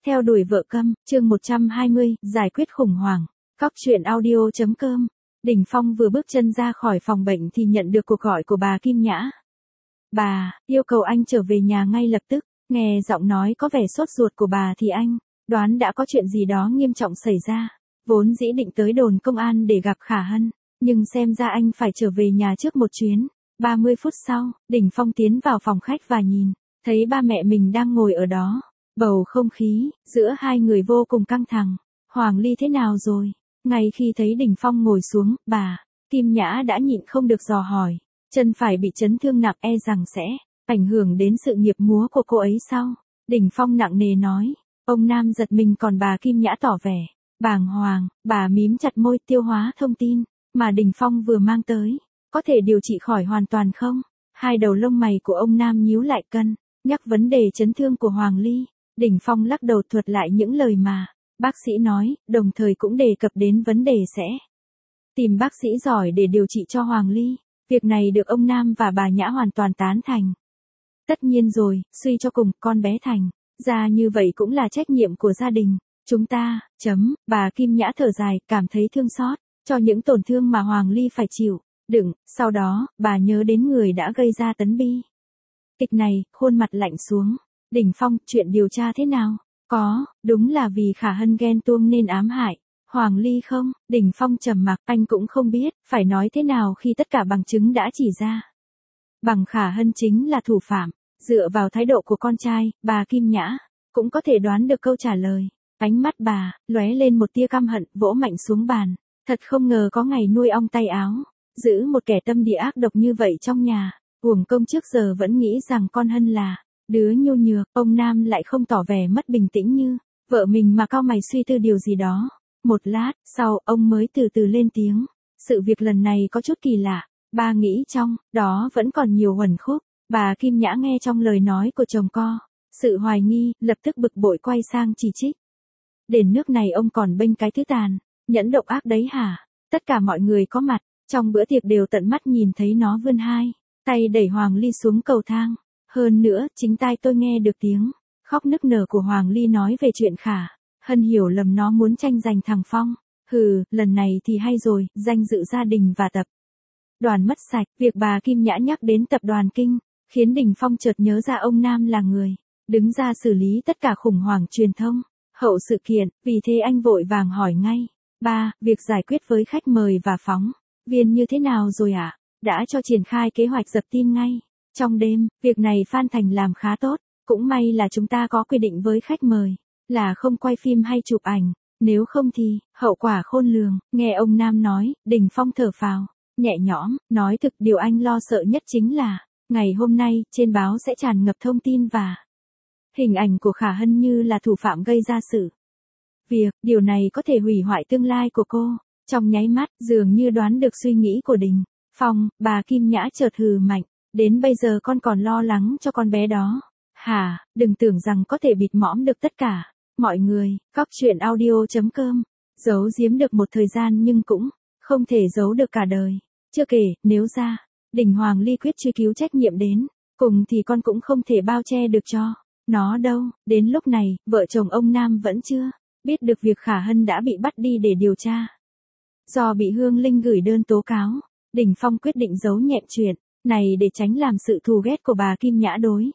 Theo đuổi vợ câm, chương 120, giải quyết khủng hoảng. Cóc truyện audio.com. Đình Phong vừa bước chân ra khỏi phòng bệnh thì nhận được cuộc gọi của bà Kim Nhã. Bà, yêu cầu anh trở về nhà ngay lập tức. Nghe giọng nói có vẻ sốt ruột của bà thì anh đoán đã có chuyện gì đó nghiêm trọng xảy ra. Vốn dĩ định tới đồn công an để gặp Khả Hân, nhưng xem ra anh phải trở về nhà trước một chuyến. 30 phút sau, Đình Phong tiến vào phòng khách và nhìn thấy ba mẹ mình đang ngồi ở đó. Bầu không khí giữa hai người vô cùng căng thẳng. Hoàng Ly thế nào rồi? Ngay khi thấy Đình Phong ngồi xuống, bà Kim Nhã đã nhịn không được dò hỏi. Chân phải bị chấn thương nặng e rằng sẽ ảnh hưởng đến sự nghiệp múa của cô ấy sau. Đình Phong nặng nề nói. Ông Nam giật mình còn bà Kim Nhã tỏ vẻ bàng hoàng. Bà mím chặt môi tiêu hóa thông tin mà Đình Phong vừa mang tới. Có thể điều trị khỏi hoàn toàn không? Hai đầu lông mày của ông Nam nhíu lại cân nhắc vấn đề chấn thương của Hoàng Ly. Đình Phong lắc đầu thuật lại những lời mà bác sĩ nói, đồng thời cũng đề cập đến vấn đề sẽ tìm bác sĩ giỏi để điều trị cho Hoàng Ly. Việc này được ông Nam và bà Nhã hoàn toàn tán thành. Tất nhiên rồi, suy cho cùng, con bé thành ra như vậy cũng là trách nhiệm của gia đình chúng ta. Bà Kim Nhã thở dài, cảm thấy thương xót cho những tổn thương mà Hoàng Ly phải chịu đựng. Sau đó, bà nhớ đến người đã gây ra tấn bi kịch này, khuôn mặt lạnh xuống. Đình Phong, chuyện điều tra thế nào? Có, đúng là vì Khả Hân ghen tuông nên ám hại Hoàng Ly không? Đình Phong trầm mặc, anh cũng không biết phải nói thế nào khi tất cả bằng chứng đã chỉ ra bằng Khả Hân chính là thủ phạm. Dựa vào thái độ của con trai, bà Kim Nhã cũng có thể đoán được câu trả lời. Ánh mắt bà lóe lên một tia căm hận, vỗ mạnh xuống bàn. Thật không ngờ có ngày nuôi ong tay áo, giữ một kẻ tâm địa ác độc như vậy trong nhà. Uổng công trước giờ vẫn nghĩ rằng con Hân là đứa nhu nhược. Ông Nam lại không tỏ vẻ mất bình tĩnh như vợ mình mà cau mày suy tư điều gì đó. Một lát sau, ông mới từ từ lên tiếng. Sự việc lần này có chút kỳ lạ. Ba nghĩ trong đó vẫn còn nhiều uẩn khúc. Bà Kim Nhã nghe trong lời nói của chồng co sự hoài nghi, lập tức bực bội quay sang chỉ trích. Đến nước này ông còn bênh cái thứ tàn nhẫn độc ác đấy hả? Tất cả mọi người có mặt trong bữa tiệc đều tận mắt nhìn thấy nó vươn hai tay đẩy Hoàng Ly xuống cầu thang. Hơn nữa, chính tai tôi nghe được tiếng khóc nức nở của Hoàng Ly nói về chuyện Khả Hân hiểu lầm nó muốn tranh giành thằng Phong. Hừ, lần này thì hay rồi, danh dự gia đình và tập đoàn mất sạch. Việc bà Kim Nhã nhắc đến tập đoàn Kinh khiến Đình Phong chợt nhớ ra ông Nam là người đứng ra xử lý tất cả khủng hoảng truyền thông hậu sự kiện, vì thế anh vội vàng hỏi ngay. Ba, việc giải quyết với khách mời và phóng viên như thế nào rồi ạ? Đã cho triển khai kế hoạch dập tin ngay trong đêm. Việc này Phan Thành làm khá tốt. Cũng may là chúng ta có quy định với khách mời là không quay phim hay chụp ảnh, nếu không thì hậu quả khôn lường. Nghe ông Nam nói, Đình Phong thở phào nhẹ nhõm, nói thực điều anh lo sợ nhất chính là ngày hôm nay trên báo sẽ tràn ngập thông tin và hình ảnh của Khả Hân như là thủ phạm gây ra sự việc. Điều này có thể hủy hoại tương lai của cô. Trong nháy mắt, dường như đoán được suy nghĩ của Đình Phong, bà Kim Nhã chợt hừ mạnh. Đến bây giờ con còn lo lắng cho con bé đó hả? Đừng tưởng rằng có thể bịt mõm được tất cả mọi người. Cóc truyện audio.com. Giấu giếm được một thời gian nhưng cũng không thể giấu được cả đời. Chưa kể, nếu ra Đình Hoàng Ly quyết truy cứu trách nhiệm đến cùng thì con cũng không thể bao che được cho nó đâu. Đến lúc này, vợ chồng ông Nam vẫn chưa biết được việc Khả Hân đã bị bắt đi để điều tra. Do bị Hương Linh gửi đơn tố cáo, Đình Phong quyết định giấu nhẹm chuyện này để tránh làm sự thù ghét của bà Kim Nhã đối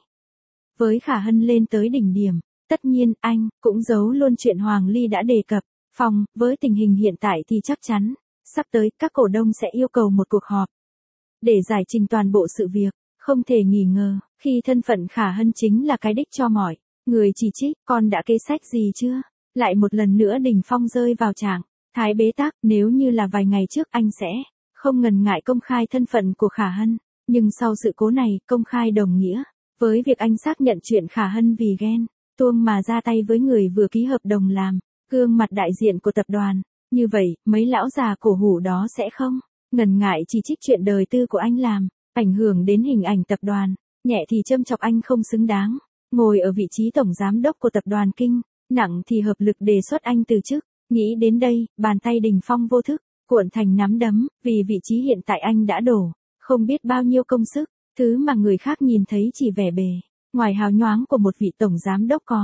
với Khả Hân lên tới đỉnh điểm. Tất nhiên, anh cũng giấu luôn chuyện Hoàng Ly đã đề cập. Phong, với tình hình hiện tại thì chắc chắn sắp tới các cổ đông sẽ yêu cầu một cuộc họp để giải trình toàn bộ sự việc. Không thể nghi ngờ, khi thân phận Khả Hân chính là cái đích cho mọi người chỉ trích. Con đã kế sách gì chưa? Lại một lần nữa Đình Phong rơi vào trạng thái bế tắc. Nếu như là vài ngày trước anh sẽ không ngần ngại công khai thân phận của Khả Hân, nhưng sau sự cố này, công khai đồng nghĩa với việc anh xác nhận chuyện Khả Hân vì ghen tuông mà ra tay với người vừa ký hợp đồng làm gương mặt đại diện của tập đoàn. Như vậy, mấy lão già cổ hủ đó sẽ không ngần ngại chỉ trích chuyện đời tư của anh làm ảnh hưởng đến hình ảnh tập đoàn, nhẹ thì châm chọc anh không xứng đáng ngồi ở vị trí tổng giám đốc của tập đoàn Kinh, nặng thì hợp lực đề xuất anh từ chức. Nghĩ đến đây, bàn tay Đình Phong vô thức cuộn thành nắm đấm, vì vị trí hiện tại anh đã đổ không biết bao nhiêu công sức, thứ mà người khác nhìn thấy chỉ vẻ bề ngoài hào nhoáng của một vị tổng giám đốc có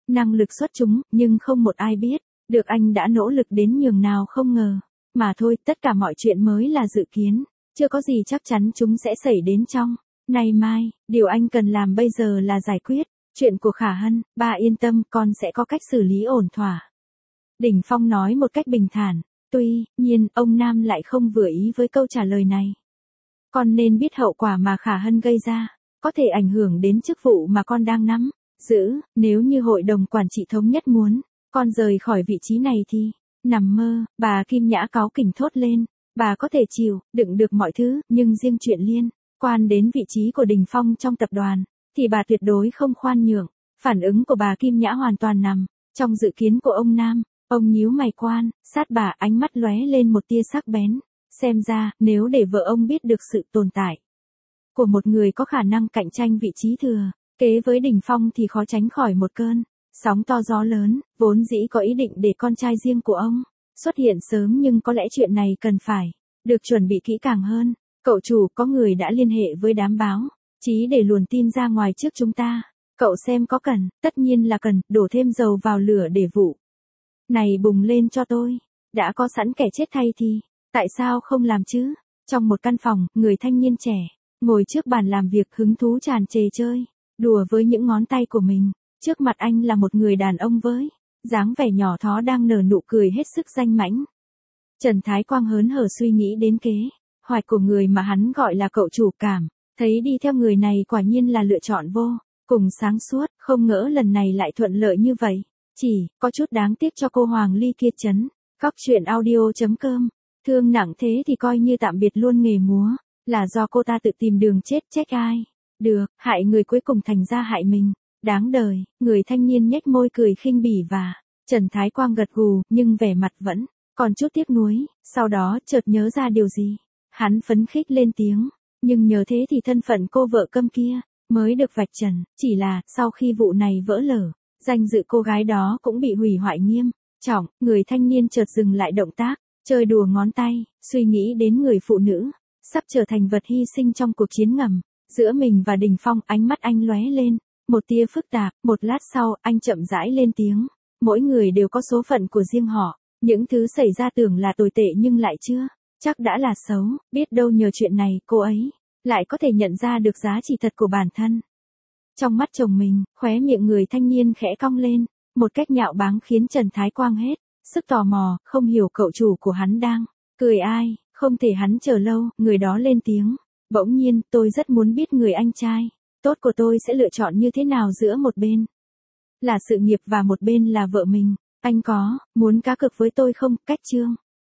năng lực xuất chúng, nhưng không một ai biết, được anh đã nỗ lực đến nhường nào không ngờ. Mà thôi, tất cả mọi chuyện mới là dự kiến, chưa có gì chắc chắn chúng sẽ xảy đến trong nay mai, điều anh cần làm bây giờ là giải quyết chuyện của Khả Hân, ba yên tâm, con sẽ có cách xử lý ổn thỏa. Đỉnh Phong nói một cách bình thản, tuy nhiên, ông Nam lại không vừa ý với câu trả lời này. Con nên biết hậu quả mà Khả Hân gây ra, có thể ảnh hưởng đến chức vụ mà con đang nắm giữ, nếu như hội đồng quản trị thống nhất muốn con rời khỏi vị trí này thì, nằm mơ, bà Kim Nhã cáu kỉnh thốt lên, bà có thể chịu đựng được mọi thứ, nhưng riêng chuyện liên quan đến vị trí của Đỉnh Phong trong tập đoàn, thì bà tuyệt đối không khoan nhượng. Phản ứng của bà Kim Nhã hoàn toàn nằm trong dự kiến của ông Nam. Ông nhíu mày quan sát bà, ánh mắt lóe lên một tia sắc bén. Xem ra, nếu để vợ ông biết được sự tồn tại của một người có khả năng cạnh tranh vị trí thừa kế với Đỉnh Phong thì khó tránh khỏi một cơn sóng to gió lớn. Vốn dĩ có ý định để con trai riêng của ông xuất hiện sớm, nhưng có lẽ chuyện này cần phải được chuẩn bị kỹ càng hơn. Cậu chủ, có người đã liên hệ với đám báo chí để luồn tin ra ngoài trước chúng ta. Cậu xem có cần? Tất nhiên là cần, đổ thêm dầu vào lửa để vụ này bùng lên cho tôi. Đã có sẵn kẻ chết thay thì, tại sao không làm chứ? Trong một căn phòng, người thanh niên trẻ ngồi trước bàn làm việc, hứng thú tràn trề chơi đùa với những ngón tay của mình. Trước mặt anh là một người đàn ông với dáng vẻ nhỏ thó đang nở nụ cười hết sức danh mãnh. Trần Thái Quang hớn hở suy nghĩ đến kế hoạch của người mà hắn gọi là cậu chủ, cảm thấy đi theo người này quả nhiên là lựa chọn vô cùng sáng suốt, không ngỡ lần này lại thuận lợi như vậy. Chỉ có chút đáng tiếc cho cô Hoàng Ly kia. Góc truyện audio.com. Thương nặng thế thì coi như tạm biệt luôn nghề múa, là do cô ta tự tìm đường chết, trách ai được, hại người cuối cùng thành ra hại mình. Đáng đời. Người thanh niên nhếch môi cười khinh bỉ và Trần Thái Quang gật gù, nhưng vẻ mặt vẫn còn chút tiếc nuối. Sau đó chợt nhớ ra điều gì, hắn phấn khích lên tiếng, nhưng nhờ thế thì thân phận cô vợ câm kia mới được vạch trần. Chỉ là sau khi vụ này vỡ lở, danh dự cô gái đó cũng bị hủy hoại nghiêm trọng. Người thanh niên chợt dừng lại động tác chơi đùa ngón tay, suy nghĩ đến người phụ nữ sắp trở thành vật hy sinh trong cuộc chiến ngầm giữa mình và Đỉnh Phong. Ánh mắt anh lóe lên một tia phức tạp. Một lát sau, anh chậm rãi lên tiếng, mỗi người đều có số phận của riêng họ. Những thứ xảy ra tưởng là tồi tệ nhưng lại chưa chắc đã là xấu. Biết đâu nhờ chuyện này, cô ấy lại có thể nhận ra được giá trị thật của bản thân trong mắt chồng mình. Khóe miệng người thanh niên khẽ cong lên một cách nhạo báng, khiến Trần Thái Quang hết sức tò mò, không hiểu cậu chủ của hắn đang cười ai. Không thể hắn chờ lâu, người đó lên tiếng bỗng nhiên, tôi rất muốn biết người anh trai tốt của tôi sẽ lựa chọn như thế nào giữa một bên là sự nghiệp và một bên là vợ mình. Anh có muốn cá cược với tôi không? Cách chương